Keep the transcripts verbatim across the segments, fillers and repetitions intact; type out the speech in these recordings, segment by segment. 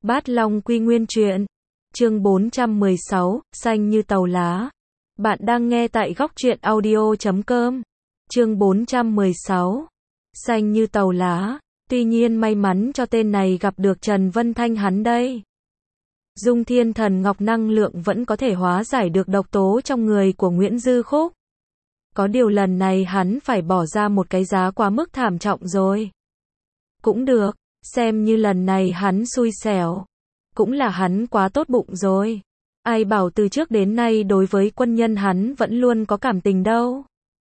Bát Long Quy Nguyên Truyện, chương bốn trăm mười sáu, xanh như tàu lá. Bạn đang nghe tại góc truyện audio chấm com. Chương bốn trăm mười sáu, xanh như tàu lá. Tuy nhiên may mắn cho tên này gặp được Trần Vân Thanh hắn đây. Dung Thiên Thần Ngọc năng lượng vẫn có thể hóa giải được độc tố trong người của Nguyễn Dư Khúc. Có điều lần này hắn phải bỏ ra một cái giá quá mức thảm trọng rồi. Cũng được, xem như lần này hắn xui xẻo. Cũng là hắn quá tốt bụng rồi. Ai bảo từ trước đến nay đối với quân nhân hắn vẫn luôn có cảm tình đâu.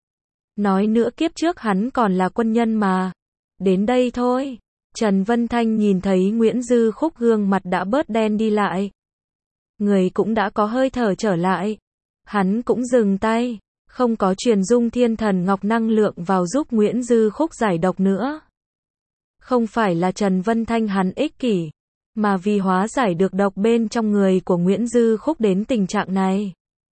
Nói nữa kiếp trước hắn còn là quân nhân mà. Đến đây thôi. Trần Vân Thanh nhìn thấy Nguyễn Dư Khúc gương mặt đã bớt đen đi lại. Người cũng đã có hơi thở trở lại. Hắn cũng dừng tay. Không có truyền Dung Thiên Thần Ngọc năng lượng vào giúp Nguyễn Dư Khúc giải độc nữa. Không phải là Trần Vân Thanh hắn ích kỷ, mà vì hóa giải được độc bên trong người của Nguyễn Dư Khúc đến tình trạng này.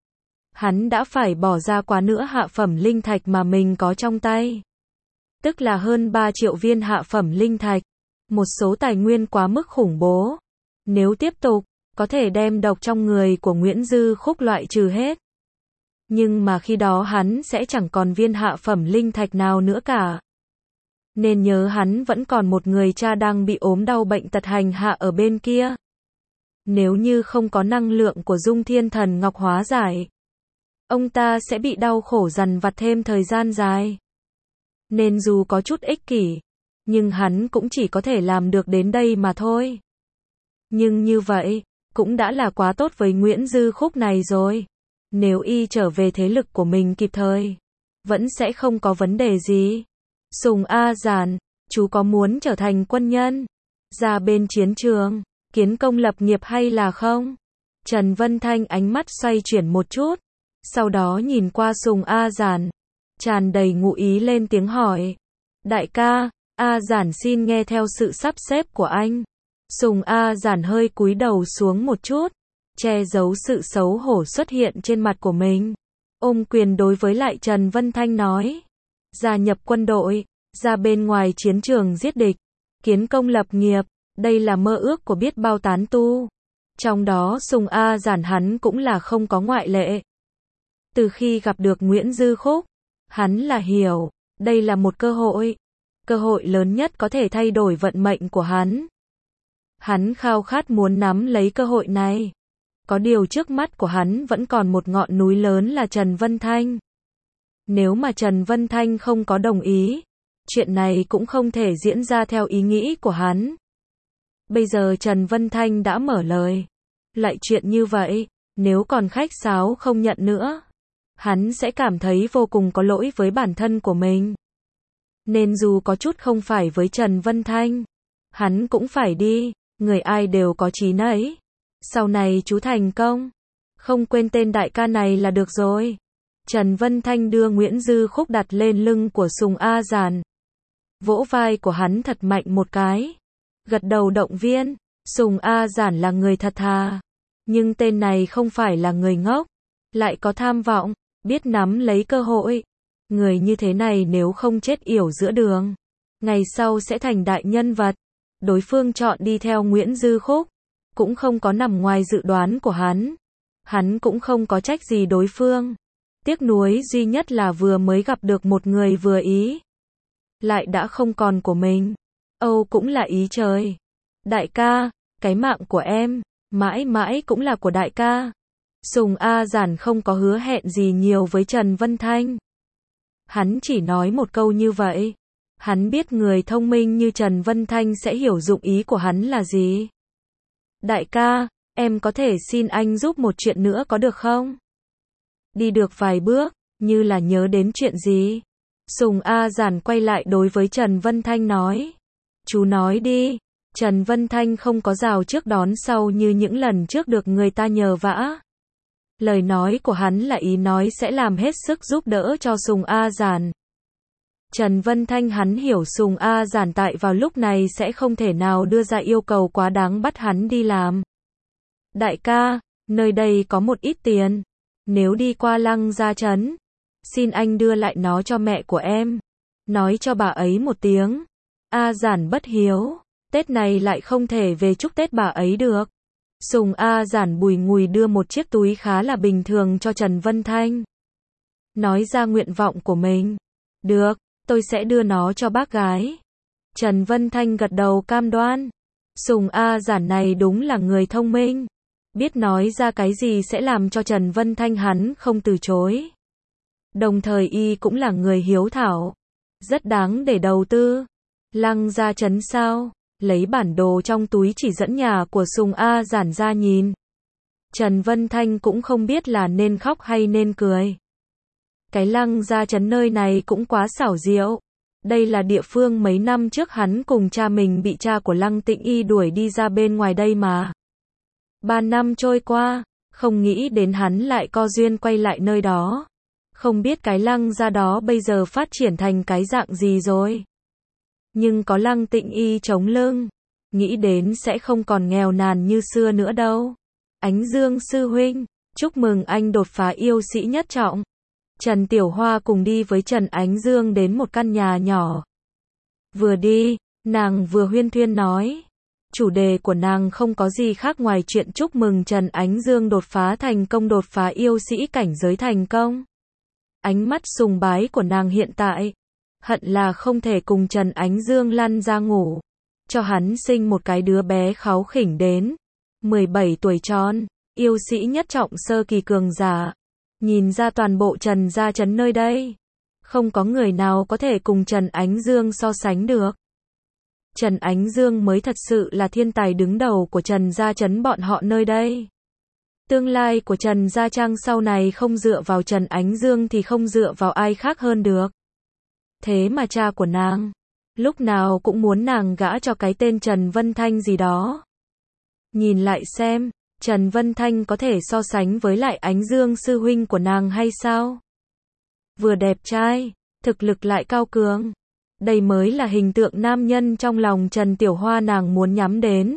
Hắn đã phải bỏ ra quá nữa hạ phẩm linh thạch mà mình có trong tay. Tức là hơn ba triệu viên hạ phẩm linh thạch. Một số tài nguyên quá mức khủng bố. Nếu tiếp tục, có thể đem độc trong người của Nguyễn Dư Khúc loại trừ hết. Nhưng mà khi đó hắn sẽ chẳng còn viên hạ phẩm linh thạch nào nữa cả. Nên nhớ hắn vẫn còn một người cha đang bị ốm đau bệnh tật hành hạ ở bên kia. Nếu như không có năng lượng của Dung Thiên Thần Ngọc hóa giải, ông ta sẽ bị đau khổ dằn vặt thêm thời gian dài. Nên dù có chút ích kỷ, nhưng hắn cũng chỉ có thể làm được đến đây mà thôi. Nhưng như vậy, cũng đã là quá tốt với Nguyễn Dư Khúc này rồi. Nếu y trở về thế lực của mình kịp thời, vẫn sẽ không có vấn đề gì. Sùng A Giản, chú có muốn trở thành quân nhân, ra bên chiến trường, kiến công lập nghiệp hay là không? Trần Vân Thanh ánh mắt xoay chuyển một chút, sau đó nhìn qua Sùng A Giản, tràn đầy ngụ ý lên tiếng hỏi. Đại ca, A Giản xin nghe theo sự sắp xếp của anh. Sùng A Giản hơi cúi đầu xuống một chút, che giấu sự xấu hổ xuất hiện trên mặt của mình. Ôm quyền đối với lại Trần Vân Thanh nói. Gia nhập quân đội, ra bên ngoài chiến trường giết địch, kiến công lập nghiệp, đây là mơ ước của biết bao tán tu. Trong đó Sùng A Giản hắn cũng là không có ngoại lệ. Từ khi gặp được Nguyễn Dư Khúc, hắn là hiểu, đây là một cơ hội. Cơ hội lớn nhất có thể thay đổi vận mệnh của hắn. Hắn khao khát muốn nắm lấy cơ hội này. Có điều trước mắt của hắn vẫn còn một ngọn núi lớn là Trần Vân Thanh. Nếu mà Trần Vân Thanh không có đồng ý, chuyện này cũng không thể diễn ra theo ý nghĩ của hắn. Bây giờ Trần Vân Thanh đã mở lời. Lại chuyện như vậy, nếu còn khách sáo không nhận nữa, hắn sẽ cảm thấy vô cùng có lỗi với bản thân của mình. Nên dù có chút không phải với Trần Vân Thanh, hắn cũng phải đi, người ai đều có chí nấy. Sau này chú thành công, không quên tên đại ca này là được rồi. Trần Vân Thanh đưa Nguyễn Dư Khúc đặt lên lưng của Sùng A Giản. Vỗ vai của hắn thật mạnh một cái. Gật đầu động viên. Sùng A Giản là người thật thà. Nhưng tên này không phải là người ngốc. Lại có tham vọng, biết nắm lấy cơ hội. Người như thế này nếu không chết yểu giữa đường, ngày sau sẽ thành đại nhân vật. Đối phương chọn đi theo Nguyễn Dư Khúc, cũng không có nằm ngoài dự đoán của hắn. Hắn cũng không có trách gì đối phương. Tiếc nuối duy nhất là vừa mới gặp được một người vừa ý, lại đã không còn của mình. Âu cũng là ý trời. Đại ca, cái mạng của em, mãi mãi cũng là của đại ca. Sùng A Giản không có hứa hẹn gì nhiều với Trần Vân Thanh. Hắn chỉ nói một câu như vậy. Hắn biết người thông minh như Trần Vân Thanh sẽ hiểu dụng ý của hắn là gì. Đại ca, em có thể xin anh giúp một chuyện nữa có được không? Đi được vài bước, như là nhớ đến chuyện gì. Sùng A Giản quay lại đối với Trần Vân Thanh nói. Chú nói đi. Trần Vân Thanh không có rào trước đón sau như những lần trước được người ta nhờ vả. Lời nói của hắn là ý nói sẽ làm hết sức giúp đỡ cho Sùng A Giản. Trần Vân Thanh hắn hiểu Sùng A Giản tại vào lúc này sẽ không thể nào đưa ra yêu cầu quá đáng bắt hắn đi làm. Đại ca, nơi đây có một ít tiền. Nếu đi qua Lăng Gia Trấn, xin anh đưa lại nó cho mẹ của em. Nói cho bà ấy một tiếng. A Giản bất hiếu. Tết này lại không thể về chúc Tết bà ấy được. Sùng A Giản bùi ngùi đưa một chiếc túi khá là bình thường cho Trần Vân Thanh. Nói ra nguyện vọng của mình. Được, tôi sẽ đưa nó cho bác gái. Trần Vân Thanh gật đầu cam đoan. Sùng A Giản này đúng là người thông minh. Biết nói ra cái gì sẽ làm cho Trần Vân Thanh hắn không từ chối. Đồng thời y cũng là người hiếu thảo. Rất đáng để đầu tư. Lăng Gia Trấn sao? Lấy bản đồ trong túi chỉ dẫn nhà của Sùng A Giản ra nhìn. Trần Vân Thanh cũng không biết là nên khóc hay nên cười. Cái Lăng Gia Trấn nơi này cũng quá xảo diệu. Đây là địa phương mấy năm trước hắn cùng cha mình bị cha của Lăng Tịnh Y đuổi đi ra bên ngoài đây mà. Ba năm trôi qua, không nghĩ đến hắn lại co duyên quay lại nơi đó. Không biết cái Lăng Gia đó bây giờ phát triển thành cái dạng gì rồi. Nhưng có Lăng Tịnh Y chống lưng, nghĩ đến sẽ không còn nghèo nàn như xưa nữa đâu. Ánh Dương sư huynh, chúc mừng anh đột phá yêu sĩ nhất trọng. Trần Tiểu Hoa cùng đi với Trần Ánh Dương đến một căn nhà nhỏ. Vừa đi, nàng vừa huyên thuyên nói. Chủ đề của nàng không có gì khác ngoài chuyện chúc mừng Trần Ánh Dương đột phá thành công, đột phá yêu sĩ cảnh giới thành công. Ánh mắt sùng bái của nàng hiện tại, hận là không thể cùng Trần Ánh Dương lăn ra ngủ. Cho hắn sinh một cái đứa bé kháu khỉnh đến. mười bảy tuổi tròn, yêu sĩ nhất trọng sơ kỳ cường giả. Nhìn ra toàn bộ Trần Gia Trấn nơi đây. Không có người nào có thể cùng Trần Ánh Dương so sánh được. Trần Ánh Dương mới thật sự là thiên tài đứng đầu của Trần Gia Trấn bọn họ nơi đây. Tương lai của Trần Gia Trang sau này không dựa vào Trần Ánh Dương thì không dựa vào ai khác hơn được. Thế mà cha của nàng, lúc nào cũng muốn nàng gả cho cái tên Trần Vân Thanh gì đó. Nhìn lại xem, Trần Vân Thanh có thể so sánh với lại Ánh Dương sư huynh của nàng hay sao? Vừa đẹp trai, thực lực lại cao cường. Đây mới là hình tượng nam nhân trong lòng Trần Tiểu Hoa nàng muốn nhắm đến.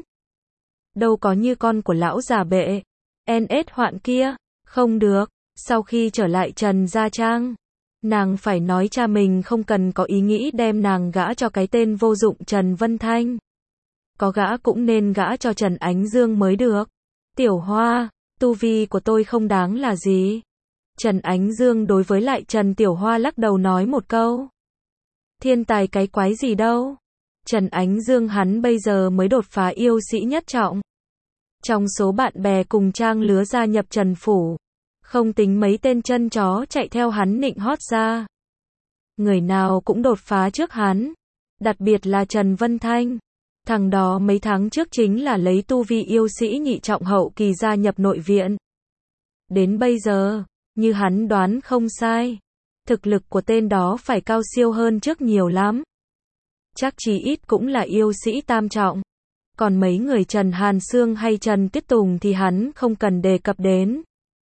Đâu có như con của lão già bệ, en ét hoạn kia, không được. Sau khi trở lại Trần Gia Trang, nàng phải nói cha mình không cần có ý nghĩ đem nàng gả cho cái tên vô dụng Trần Vân Thanh. Có gã cũng nên gả cho Trần Ánh Dương mới được. Tiểu Hoa, tu vi của tôi không đáng là gì. Trần Ánh Dương đối với lại Trần Tiểu Hoa lắc đầu nói một câu. Thiên tài cái quái gì đâu. Trần Ánh Dương hắn bây giờ mới đột phá yêu sĩ nhất trọng. Trong số bạn bè cùng trang lứa gia nhập Trần Phủ, không tính mấy tên chân chó chạy theo hắn nịnh hót ra. Người nào cũng đột phá trước hắn. Đặc biệt là Trần Vân Thanh. Thằng đó mấy tháng trước chính là lấy tu vi yêu sĩ nhị trọng hậu kỳ gia nhập nội viện. Đến bây giờ, như hắn đoán không sai, thực lực của tên đó phải cao siêu hơn trước nhiều lắm. Chắc chí ít cũng là yêu sĩ tam trọng. Còn mấy người Trần Hàn Sương hay Trần Tiết Tùng thì hắn không cần đề cập đến.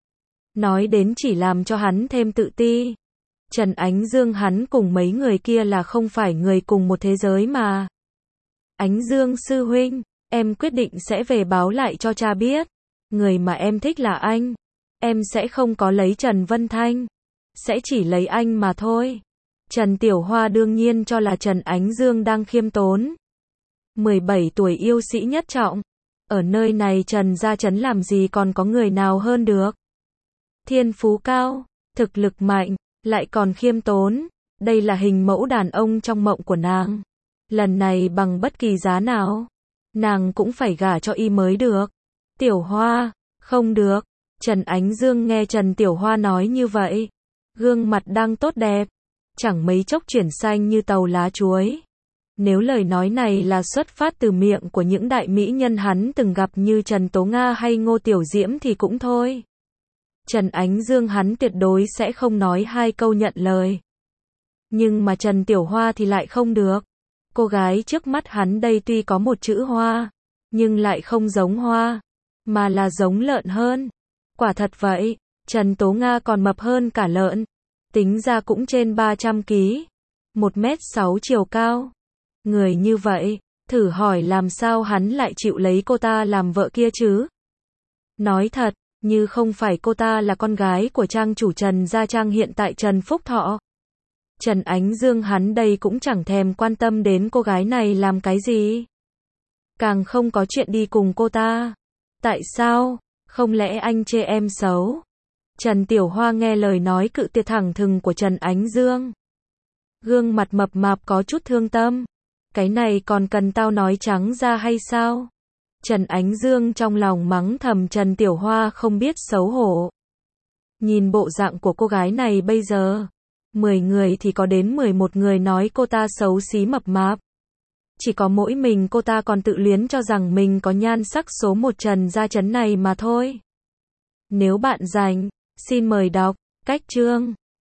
Nói đến chỉ làm cho hắn thêm tự ti. Trần Ánh Dương hắn cùng mấy người kia là không phải người cùng một thế giới mà. Ánh Dương sư huynh, em quyết định sẽ về báo lại cho cha biết. Người mà em thích là anh. Em sẽ không có lấy Trần Vân Thanh. Sẽ chỉ lấy anh mà thôi. Trần Tiểu Hoa đương nhiên cho là Trần Ánh Dương đang khiêm tốn. mười bảy tuổi yêu sĩ nhất trọng. Ở nơi này Trần Gia Trấn làm gì còn có người nào hơn được. Thiên phú cao, thực lực mạnh, lại còn khiêm tốn. Đây là hình mẫu đàn ông trong mộng của nàng. Lần này bằng bất kỳ giá nào, nàng cũng phải gả cho y mới được. Tiểu Hoa, không được. Trần Ánh Dương nghe Trần Tiểu Hoa nói như vậy, gương mặt đang tốt đẹp, chẳng mấy chốc chuyển xanh như tàu lá chuối. Nếu lời nói này là xuất phát từ miệng của những đại mỹ nhân hắn từng gặp như Trần Tố Nga hay Ngô Tiểu Diễm thì cũng thôi. Trần Ánh Dương hắn tuyệt đối sẽ không nói hai câu nhận lời. Nhưng mà Trần Tiểu Hoa thì lại không được. Cô gái trước mắt hắn đây tuy có một chữ hoa, nhưng lại không giống hoa, mà là giống lợn hơn. Quả thật vậy, Trần Tố Nga còn mập hơn cả lợn. Tính ra cũng trên ba trăm ki lô gam, một mét sáu chiều cao. Người như vậy, thử hỏi làm sao hắn lại chịu lấy cô ta làm vợ kia chứ? Nói thật, như không phải cô ta là con gái của trang chủ Trần Gia Trang hiện tại Trần Phúc Thọ, Trần Ánh Dương hắn đây cũng chẳng thèm quan tâm đến cô gái này làm cái gì. Càng không có chuyện đi cùng cô ta. Tại sao? Không lẽ anh chê em xấu? Trần Tiểu Hoa nghe lời nói cự tuyệt thẳng thừng của Trần Ánh Dương. Gương mặt mập mạp có chút thương tâm. Cái này còn cần tao nói trắng ra hay sao? Trần Ánh Dương trong lòng mắng thầm Trần Tiểu Hoa không biết xấu hổ. Nhìn bộ dạng của cô gái này bây giờ, mười người thì có đến mười một người nói cô ta xấu xí mập mạp. Chỉ có mỗi mình cô ta còn tự luyến cho rằng mình có nhan sắc số một Trần gia trấn này mà thôi. Nếu bạn rảnh, xin mời đọc cách chương.